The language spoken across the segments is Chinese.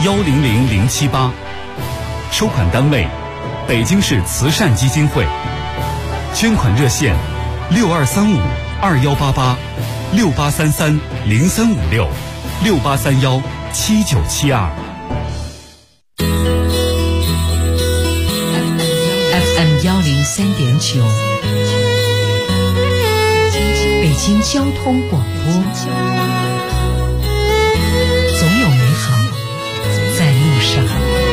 1000078，收款单位北京市慈善基金会，捐款热线6235-2833-0356-6831-7972。 FM 103.9，北京交通广播，总有美好在路上。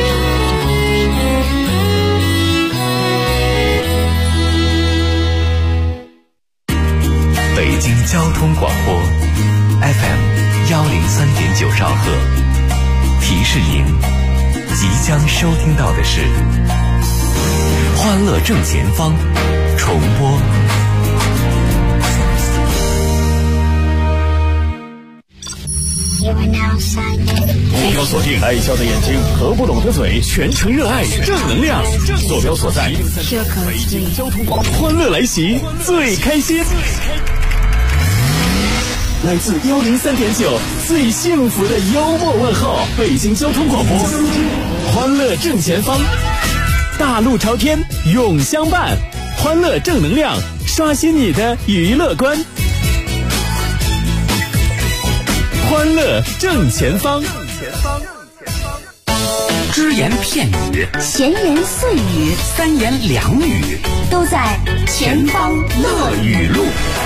北京交通广播 FM 103.9兆赫，提示您即将收听到的是欢乐正前方重播。 目标锁定爱笑的眼睛和不拢的嘴，全程热爱正能量。坐标所在北京交通广播，欢乐来袭，最开心。来自103.9最幸福的幽默问候，北京交通广播，欢乐正前方，大路朝天永相伴，欢乐正能量，刷新你的娱乐观。欢乐正前方， 只言片语， 闲言碎语， 三言两语， 都在前方乐语录。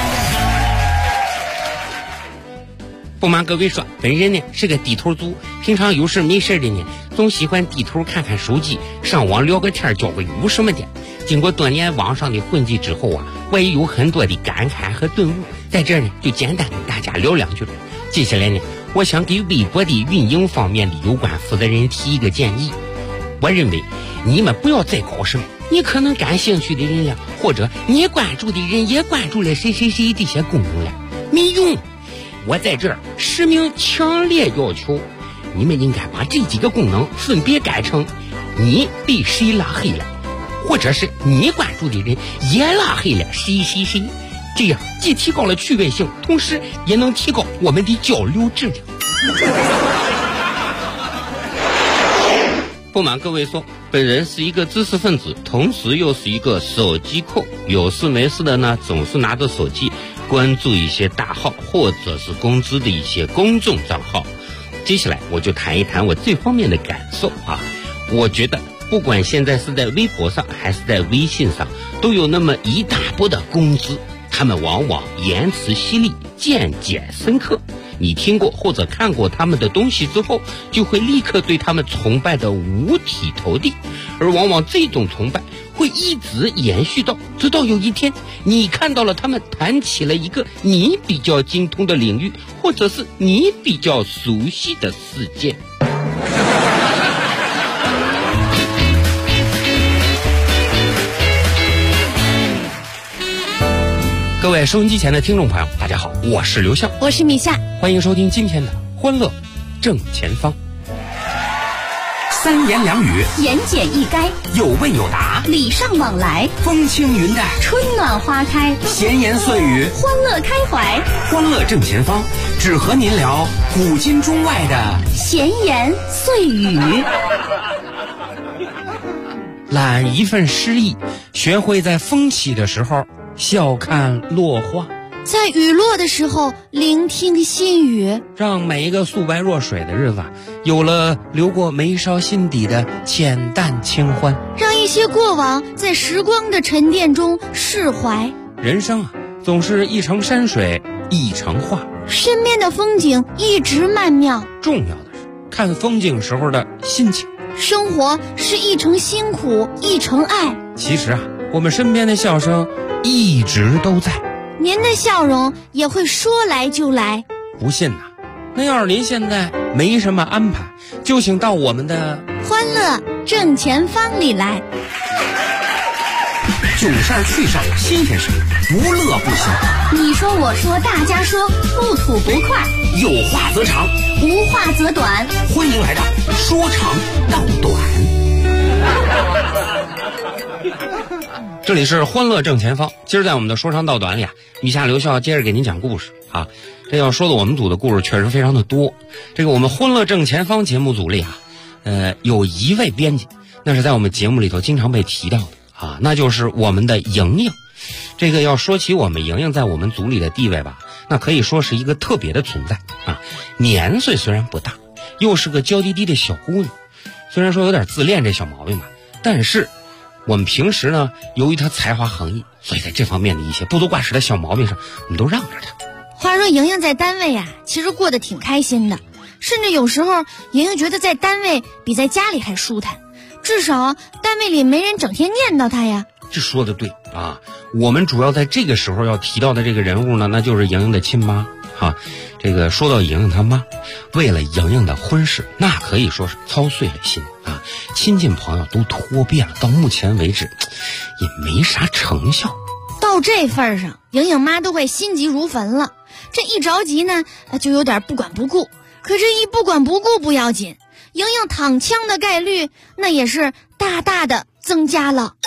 不瞒各位说，本人呢是个低头族，平常有事没事的呢，总喜欢低头看看手机，上网聊个天，交个友什么的。经过多年网上的混迹之后啊，我也有很多的感慨和顿悟，在这儿呢就简单跟大家聊两句。接下来呢，我想给微博的运营方面的有关负责人提一个建议。我认为你们不要再搞什么你可能感兴趣的人呀，或者你关注的人也关注了谁谁谁这些功能了，没用。我在这儿实名强烈要求，你们应该把这几个功能分别改成你被谁拉黑了，或者是你关注的人也拉黑了谁谁谁，这样既提高了趣味性，同时也能提高我们的交流质量。不瞒各位说，本人是一个知识分子，同时又是一个手机控，有事没事的呢，总是拿着手机关注一些大号或者是公知的一些公众账号。接下来我就谈一谈我这方面的感受啊。我觉得不管现在是在微博上还是在微信上，都有那么一大波的公知，他们往往言辞犀利，见解深刻。你听过或者看过他们的东西之后，就会立刻对他们崇拜的五体投地，而往往这种崇拜会一直延续到直到有一天你看到了他们谈起了一个你比较精通的领域，或者是你比较熟悉的事件。各位收音机前的听众朋友，大家好，我是刘向， 我是米夏， 欢迎收听今天的欢乐正前方。 三言两语， 言简意赅， 有问有答， 礼尚往来， 风轻云淡， 春暖花开， 闲言碎语， 欢乐开怀， 欢乐正前方，只和您聊古今中外的闲言碎语。 揽一份诗意，学会在风起的时候笑看落花， 在雨落的时候聆听心语， 让每一个素白若水的日子有了流过眉梢心底的浅淡清欢， 让一些过往在时光的沉淀中释怀。 人生啊，总是一程山水一程画， 身边的风景一直曼妙， 重要的是看风景时候的心情。 生活是一程辛苦一程爱， 其实啊，我们身边的笑声一直都在， 您的笑容也会说来就来。 不信呐，那要是您现在没什么安排，就请到我们的欢乐正前方里来。 囧事儿趣事儿新鲜事，无乐不行。 你说我说大家说，不吐不快， 有话则长， 无话则短。 欢迎来到说长道短。 这里是欢乐正前方。今儿在我们的说长道短里啊，米夏刘笑接着给您讲故事啊。这要说的我们组的故事确实非常的多。这个我们欢乐正前方节目组里啊， 有一位编辑，那是在我们节目里头经常被提到的啊，那就是我们的莹莹。这个要说起我们莹莹在我们组里的地位吧，那可以说是一个特别的存在啊。年岁虽然不大，又是个娇滴滴的小姑娘，虽然说有点自恋这小毛病吧，但是我们平时呢，由于她才华横溢，所以在这方面的一些不多挂齿的小毛病上，我们都让着她。 话说莹莹在单位啊，其实过得挺开心的，甚至有时候莹莹觉得在单位比在家里还舒坦，至少单位里没人整天念叨她呀。 这说的对啊，我们主要在这个时候要提到的这个人物呢，那就是莹莹的亲妈啊。这个说到莹莹她妈，为了莹莹的婚事，那可以说是操碎了心啊，亲戚朋友都托遍了，到目前为止也没啥成效。 到这份上，莹莹妈都快心急如焚了。这一着急呢，就有点不管不顾。可这一不管不顾不要紧，莹莹躺枪的概率那也是大大的增加了。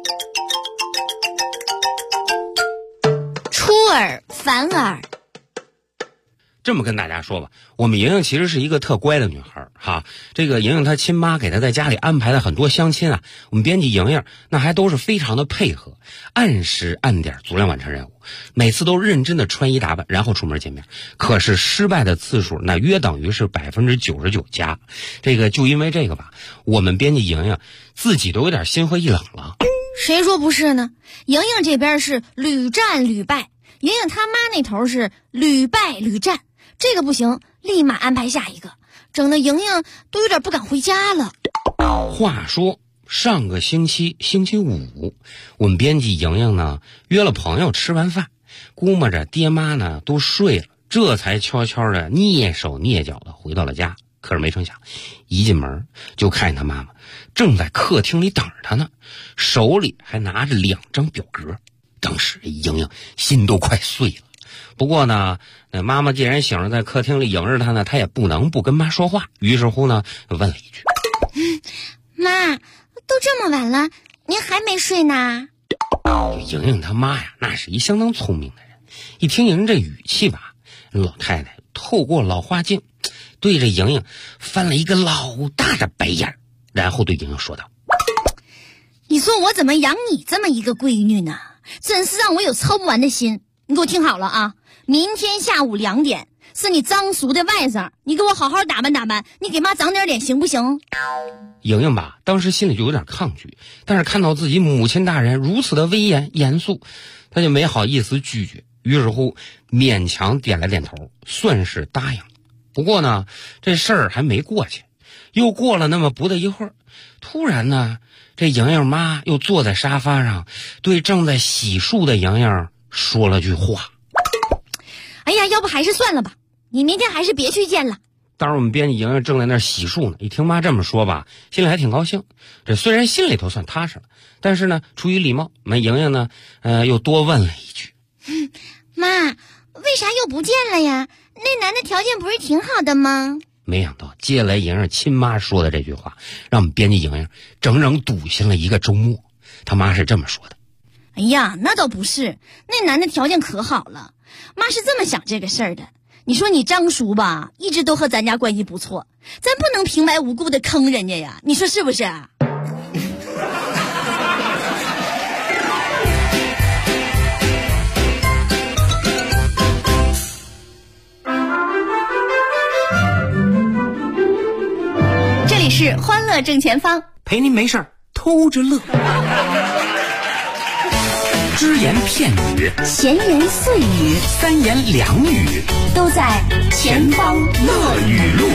出尔反尔。 这么跟大家说吧，我们莹莹其实是一个特乖的女孩哈。这个莹莹她亲妈给她在家里安排的很多相亲啊，我们编辑莹莹那还都是非常的配合，按时按点足量完成任务，每次都认真的穿衣打扮，然后出门见面。可是失败的次数那约等于是99%加。这个就因为这个吧，我们编辑莹莹自己都有点心灰意冷了。 谁说不是呢？莹莹这边是屡战屡败，莹莹她妈那头是屡败屡战。这个不行，立马安排下一个，整得莹莹都有点不敢回家了。 话说上个星期星期五，我们编辑莹莹呢约了朋友吃完饭，估摸着爹妈呢都睡了，这才悄悄的蹑手蹑脚的回到了家。可是没成想，一进门就看见他妈妈正在客厅里等着他呢，手里还拿着2张表格。当时莹莹心都快碎了。不过呢，妈妈既然醒着在客厅里迎着她呢，她也不能不跟妈说话。于是乎呢，问了一句：“ 妈，都这么晚了，您还没睡呢？” 莹莹她妈呀，那是一相当聪明的人。一听莹莹这语气吧，老太太透过老花镜对着莹莹翻了一个老大的白眼，然后对莹莹说道：“ 你说我怎么养你这么一个闺女呢？真是让我有操不完的心。你给我听好了啊！明天下午2点是你张叔的外甥，你给我好好打扮打扮，你给妈长点脸行不行？” 莹莹吧，当时心里就有点抗拒，但是看到自己母亲大人如此的威严严肃，她就没好意思拒绝，于是乎勉强点了点头，算是答应了。不过呢，这事儿还没过去，又过了那么不大一会儿，突然呢，这莹莹妈又坐在沙发上，对正在洗漱的莹莹说了句话：“ 哎呀，要不还是算了吧，你明天还是别去见了。” 当时我们编辑莹莹正在那儿洗漱呢，一听妈这么说吧，心里还挺高兴。这虽然心里头算踏实了，但是呢，出于礼貌，我们莹莹呢，又多问了一句：“ 妈，为啥又不见了呀？那男的条件不是挺好的吗？” 没想到接下来莹莹亲妈说的这句话，让我们编辑莹莹整整堵心了一个周末。他妈是这么说的：“ 哎呀，那倒不是，那男的条件可好了。妈是这么想这个事儿的。你说你张叔吧，一直都和咱家关系不错，咱不能平白无故的坑人家呀，你说是不是啊？”这里是欢乐正前方， 陪您没事儿偷着乐。只言片语， 闲言碎语 3言2语， 都在前方乐语录。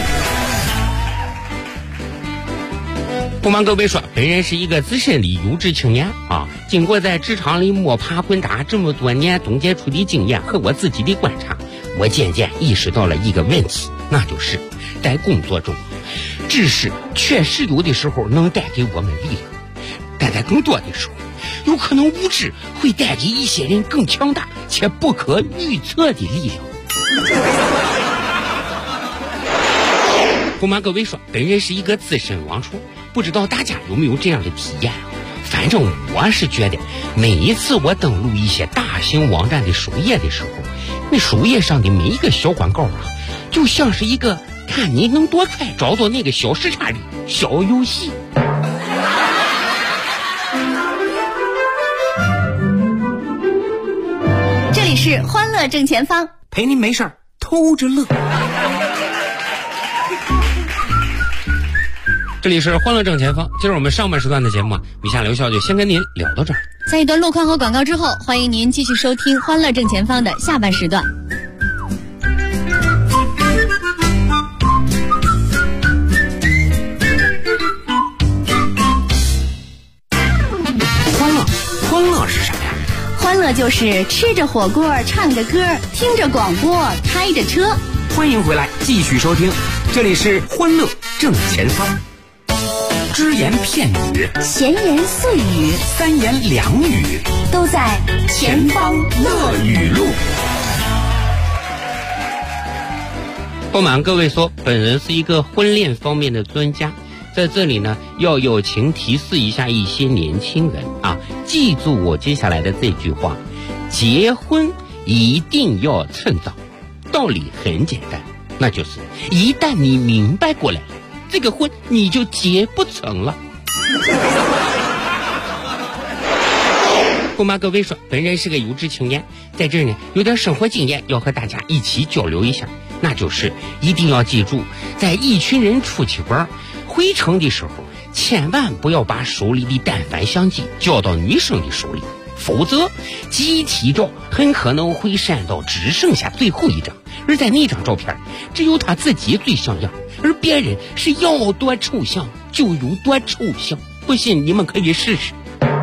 不瞒各位说，本人是一个资深的优质青年啊，经过在职场里摸爬滚打这么多年总结出的经验和我自己的观察，我渐渐意识到了一个问题，那就是在工作中，知识确实有的时候能带给我们力量，但在更多的时候，有可能无知会带给一些人更强大且不可预测的力量。不瞒各位说，本人是一个资深网虫，不知道大家有没有这样的体验啊？反正我是觉得，每一次我登录一些大型网站的首页的时候，那首页上的每一个小广告啊，就像是一个看你能多快找到那个小时差的小游戏。 这里是欢乐正前方， 陪您没事儿偷着乐。 这里是欢乐正前方，今儿我们上半时段的节目米夏刘笑就先跟您聊到这儿。 在一段路况和广告之后，欢迎您继续收听欢乐正前方的下半时段。 欢乐是什么呀？ 欢乐就是吃着火锅，唱着歌，听着广播，开着车。 欢迎回来，继续收听，这里是欢乐正前方。只言片语， 闲言碎语， 三言两语， 都在前方乐语录。 不瞒各位说，本人是一个婚恋方面的专家，在这里呢，要友情提示一下一些年轻人啊，记住我接下来的这句话：结婚一定要趁早。道理很简单，那就是一旦你明白过来了，这个婚你就结不成了。不瞒各位说，本人是个有志青年，在这儿呢有点生活经验要和大家一起交流一下，那就是一定要记住，在一群人出去玩回程的时候，千万不要把手里的单反相机交到女生的手里，否则集体照很可能会删到只剩下最后一张，而在那张照片只有他自己最像样，而别人是要多抽象就有多抽象，不信你们可以试试。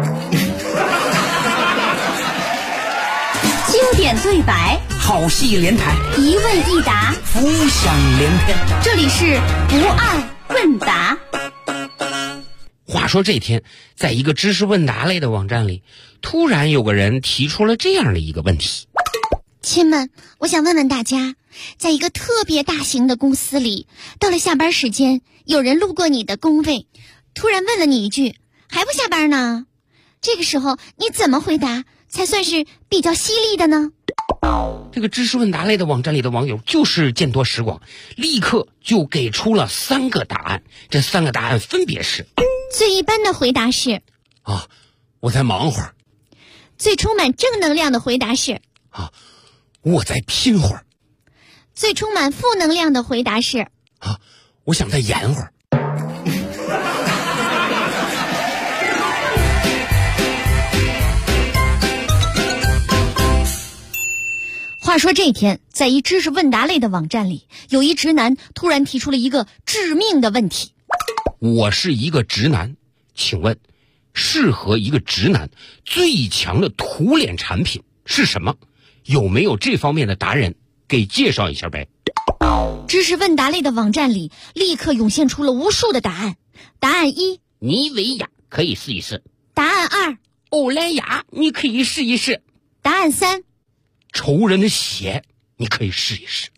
经典对白， 好戏连台， 一问一答， 浮想联翩。 这里是不二问答。 话说这天，在一个知识问答类的网站里，突然有个人提出了这样的一个问题： 亲们，我想问问大家，在一个特别大型的公司里，到了下班时间，有人路过你的工位，突然问了你一句，还不下班呢？这个时候你怎么回答才算是比较犀利的呢？ 这个知识问答类的网站里的网友就是见多识广，立刻就给出了3个答案。这3个答案分别是： 最一般的回答是啊，我再忙会儿； 最充满正能量的回答是啊，我再拼会儿； 最充满负能量的回答是啊，我想再演会儿。 话说这天，在一知识问答类的网站里，有一直男突然提出了一个致命的问题： 我是一个直男，请问适合一个直男最强的涂脸产品是什么？有没有这方面的达人给介绍一下呗？ 知识问答类的网站里立刻涌现出了无数的答案。答案1， 妮维雅可以试一试； 答案2， 欧莱雅你可以试一试； 答案3， 仇人的血你可以试一试。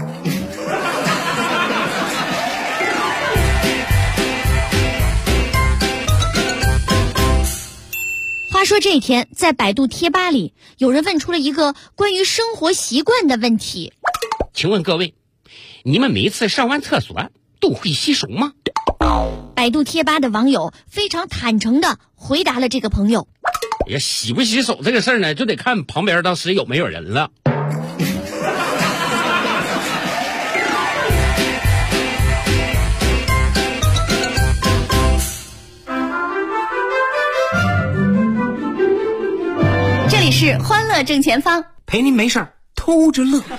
话说这一天，在百度贴吧里，有人问出了一个关于生活习惯的问题： 请问各位，你们每次上完厕所都会洗手吗？ 百度贴吧的网友非常坦诚地回答了这个朋友： 洗不洗手这个事儿呢，就得看旁边当时有没有人了。 这里是欢乐正前方， 陪您没事儿偷着乐。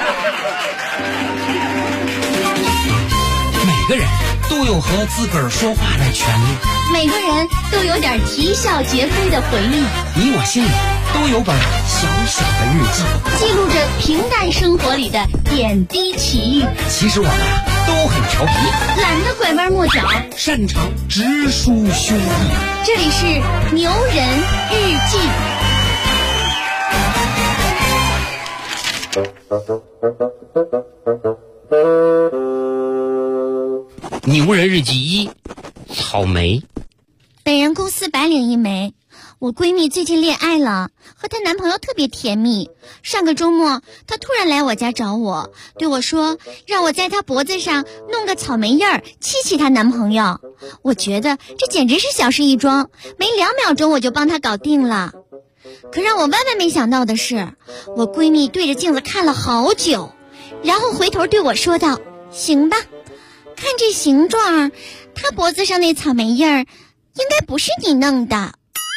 每个人都有和自个儿说话的权利， 每个人都有点啼笑皆非的回忆， 你我心里都有本小小的日记， 记录着平淡生活里的点滴奇遇。 其实我们都很调皮， 懒得拐弯抹角， 擅长直抒胸臆。 这里是牛人日记。 牛人日记1：草莓。 本人公司白领一枚， 我闺蜜最近恋爱了，和她男朋友特别甜蜜。上个周末，她突然来我家找我，对我说让我在她脖子上弄个草莓印儿，气她男朋友。我觉得这简直是小事一桩，没2秒钟我就帮她搞定了。可让我万万没想到的是，我闺蜜对着镜子看了好久，然后回头对我说道：“行吧，看这形状，她脖子上那草莓印儿应该不是你弄的。”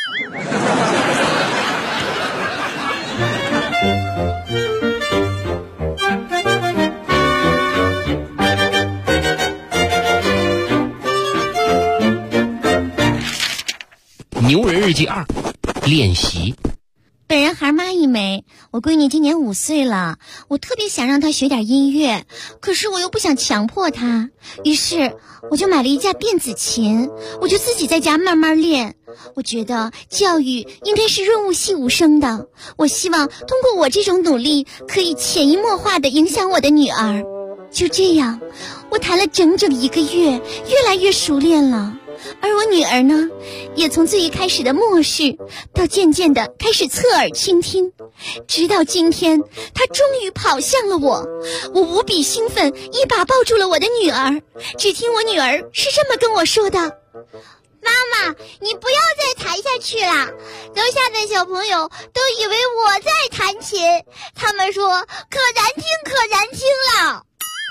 牛人日记2，练习。 本人孩妈一枚，我闺女今年5岁了，我特别想让她学点音乐，可是我又不想强迫她，于是我就买了一架电子琴，我就自己在家慢慢练。我觉得教育应该是润物细无声的，我希望通过我这种努力，可以潜移默化地影响我的女儿。就这样，我弹了整整1个月，越来越熟练了。而我女儿呢，也从最一开始的漠视，到渐渐的开始侧耳倾听，直到今天，她终于跑向了我。我无比兴奋，一把抱住了我的女儿。只听我女儿是这么跟我说的：“妈妈，你不要再弹下去了，楼下的小朋友都以为我在弹琴，他们说可难听可难听了。”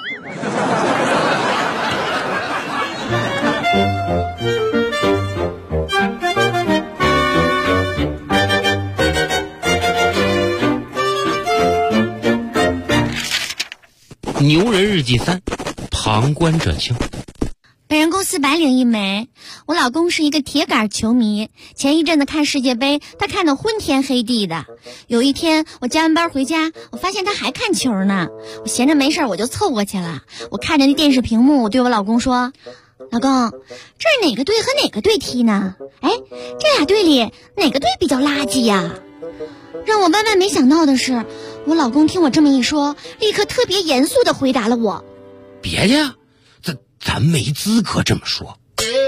牛人日记3，旁观者清。 本人公司白领一枚，我老公是一个铁杆球迷，前一阵子看世界杯，他看得昏天黑地的。有一天我加完班回家，我发现他还看球呢，我闲着没事我就凑过去了。我看着那电视屏幕，我对我老公说：“老公，这是哪个队和哪个队踢呢？哎，这俩队里哪个队比较垃圾呀？”让我万万没想到的是，我老公听我这么一说，立刻特别严肃地回答了我：“ 别介，咱没资格这么说。”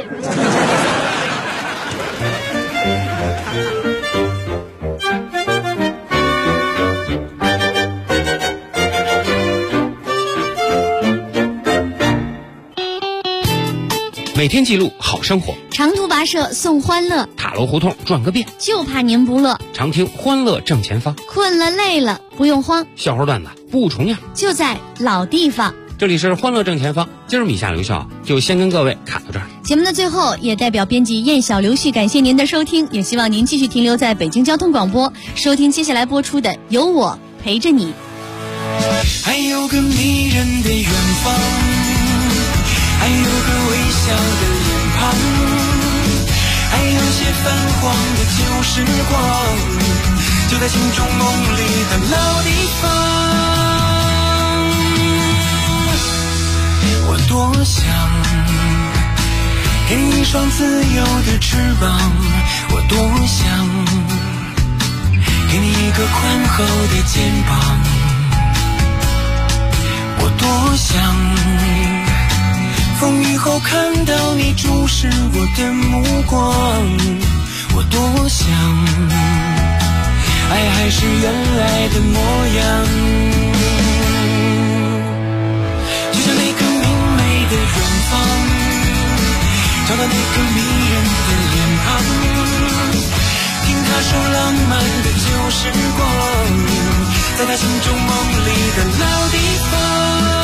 每天记录好生活， 长途跋涉送欢乐， 塔楼胡同转个遍， 就怕您不乐。 常听欢乐正前方， 困了累了不用慌， 笑话段子不重样， 就在老地方。 这里是欢乐正前方，今儿米夏刘笑就先跟各位侃到这儿。 节目的最后，也代表编辑燕小刘旭感谢您的收听，也希望您继续停留在北京交通广播，收听接下来播出的《有我陪着你》。 还有个迷人的远方，还有个微笑的脸庞，还有些泛黄的旧时光，就在心中梦里的老地方。我多想给你一双自由的翅膀，我多想给你一个宽厚的肩膀，我多想风雨后看到你注视我的目光，我多想爱还是原来的模样，就像那个明媚的远方，找到那个迷人的脸庞，听他说浪漫的旧时光，在他心中梦里的老地方。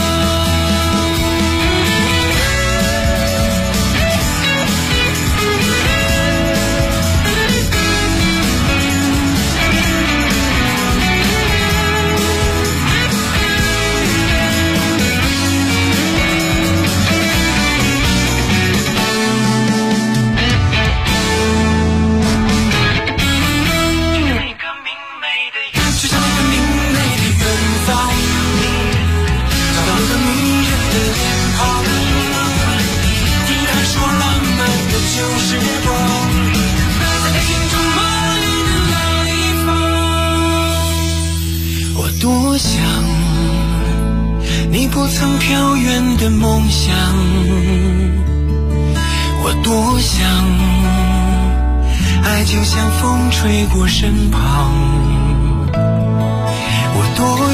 多想你不曾飘远的梦想，我多想爱就像风吹过身旁，我多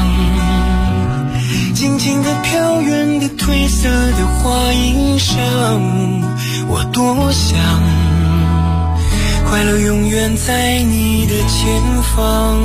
想静静地飘远的褪色的花衣裳，我多想快乐永远在你的前方。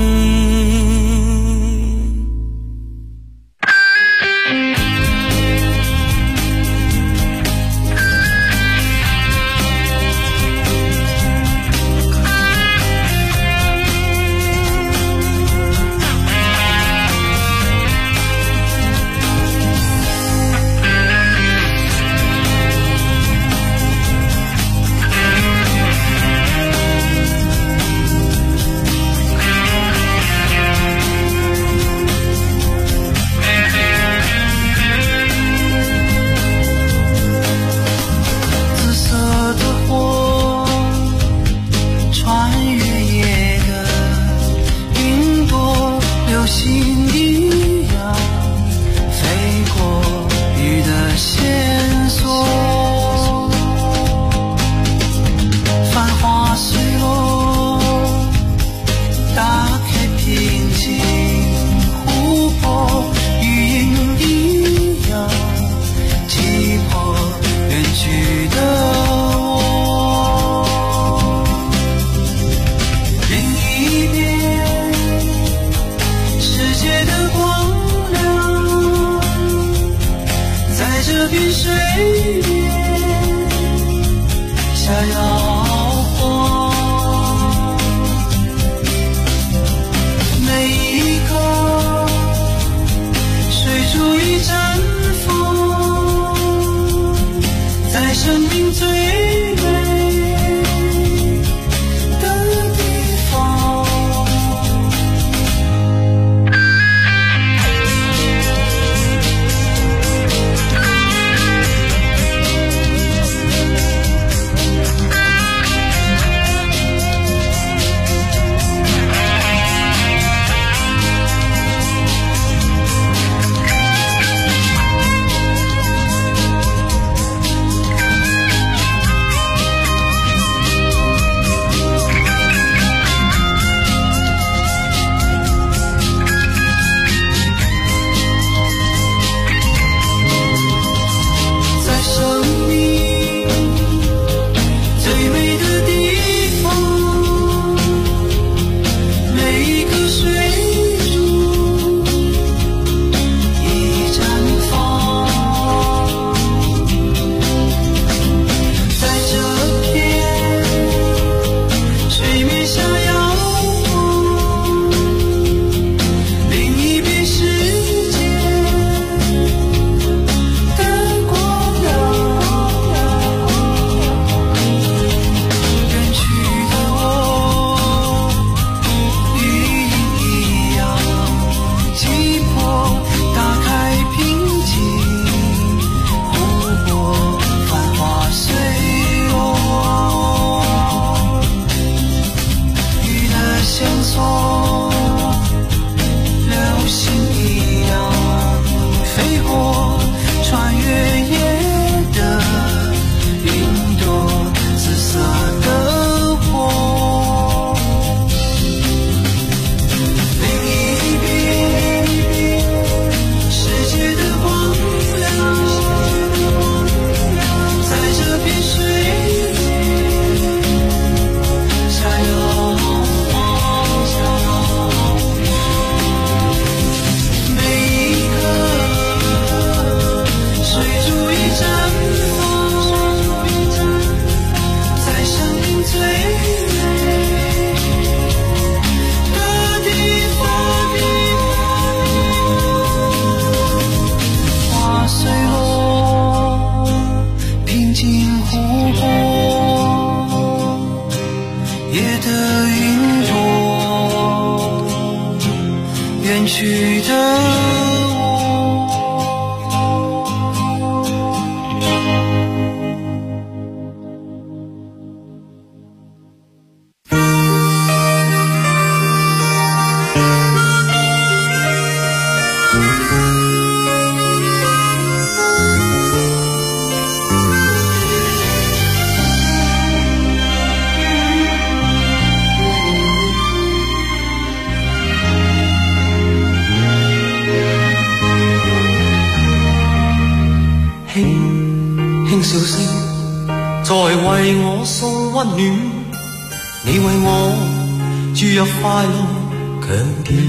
在为我送温暖，你为我注入快乐强健。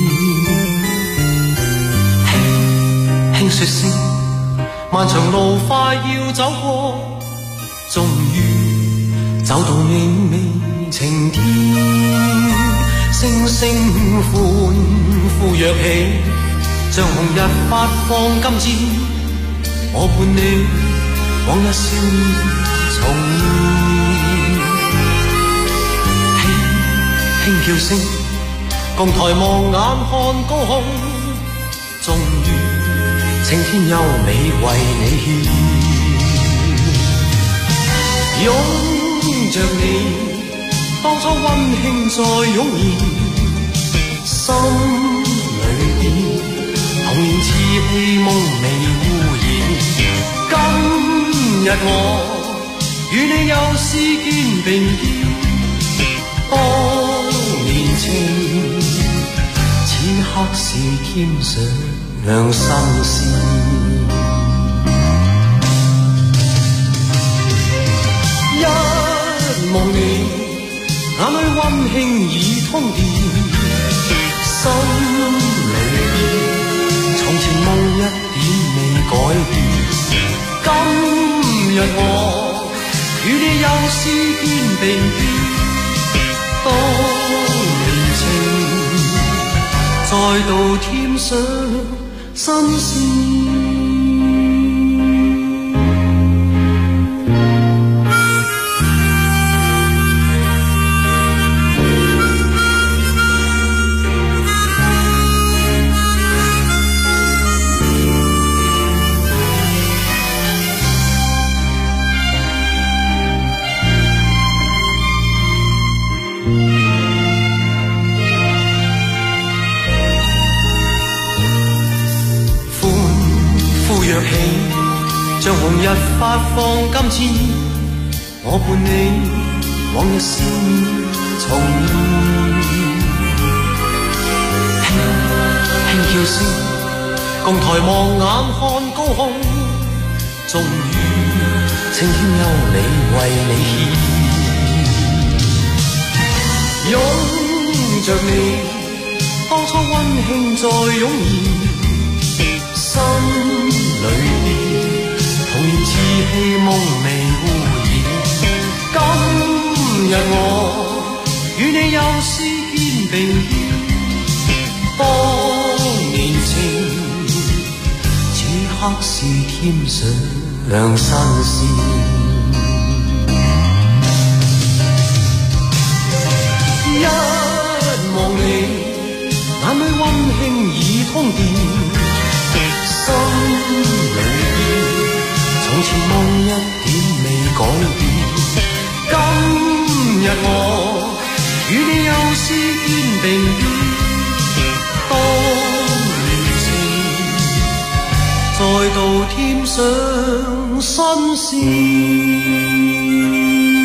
轻轻说声，漫长路快要走过，终于走到明媚晴天。星星欢呼跃起，像红日发放金箭，我伴你往日少年重现。轻叫聲，共抬望眼看高空，終於青天優美為你獻。擁着你，當初溫馨再湧現，心裏邊童年稚氣夢未污染。今日我與你又是肩並肩，當年情，此刻是添上新鮮。一望你，眼裏溫馨已通電，心裏邊從前夢一點未改變。今日我與你又是肩並肩，當年情再度添上新鮮。像紅日發放金箭，我伴你往日少年重現。輕叫聲，共抬望眼看高空，終於青天優美為你獻。擁着你，當初溫馨再湧現，心裏邊童年稚氣夢未污染。今日我與你又是肩並肩，當年情，此刻是添上新鮮。一望你，眼裏溫馨已通電，心裏從前夢一點未改變。今日我與你又是肩並肩，當年情再度添上新鮮。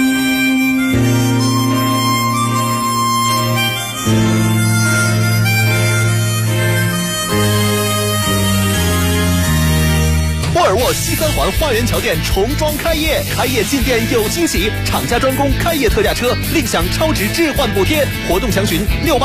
沃尔沃西三环花园桥店重装开业，开业进店有惊喜，厂家专供开业特价车，另享超值置换补贴。活动详询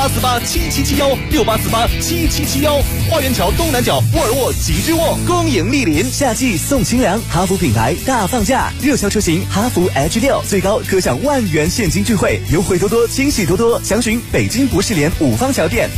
68487771，68487771。花园桥东南角沃尔沃极致沃，恭迎莅临。夏季送清凉，哈弗品牌大放价，热销车型哈弗 H6最高可享10000元现金钜惠，优惠多多，惊喜多多。详询北京博士联五方桥店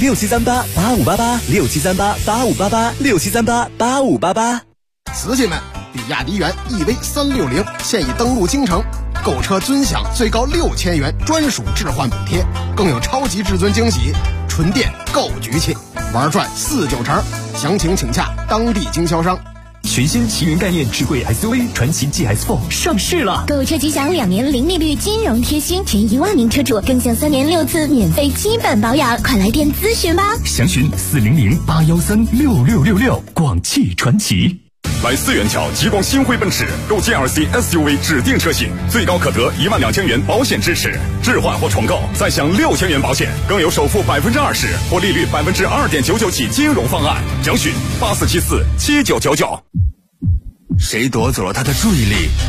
67388588，67388588，67388588。 瓷器们，比亚迪元 EV360现已登陆京城，购车尊享最高6000元专属置换补贴，更有超级至尊惊喜，纯电够局气，玩转49成。详情请洽当地经销商。 全新奇云概念智慧 SUV 传祺 GS4 上市了， 购车即享2年零利率金融贴心，前1万名车主更享3年6次免费基本保养，快来电咨询吧。 详询40081366666，广汽传祺。 来四元桥极光星辉奔驰购 GLC SUV 指定车型，最高可得12000元保险支持，置换或重购再享6000元保险，更有首付20%或利率2.99%起金融方案。详询84747999。 谁夺走了他的注意力？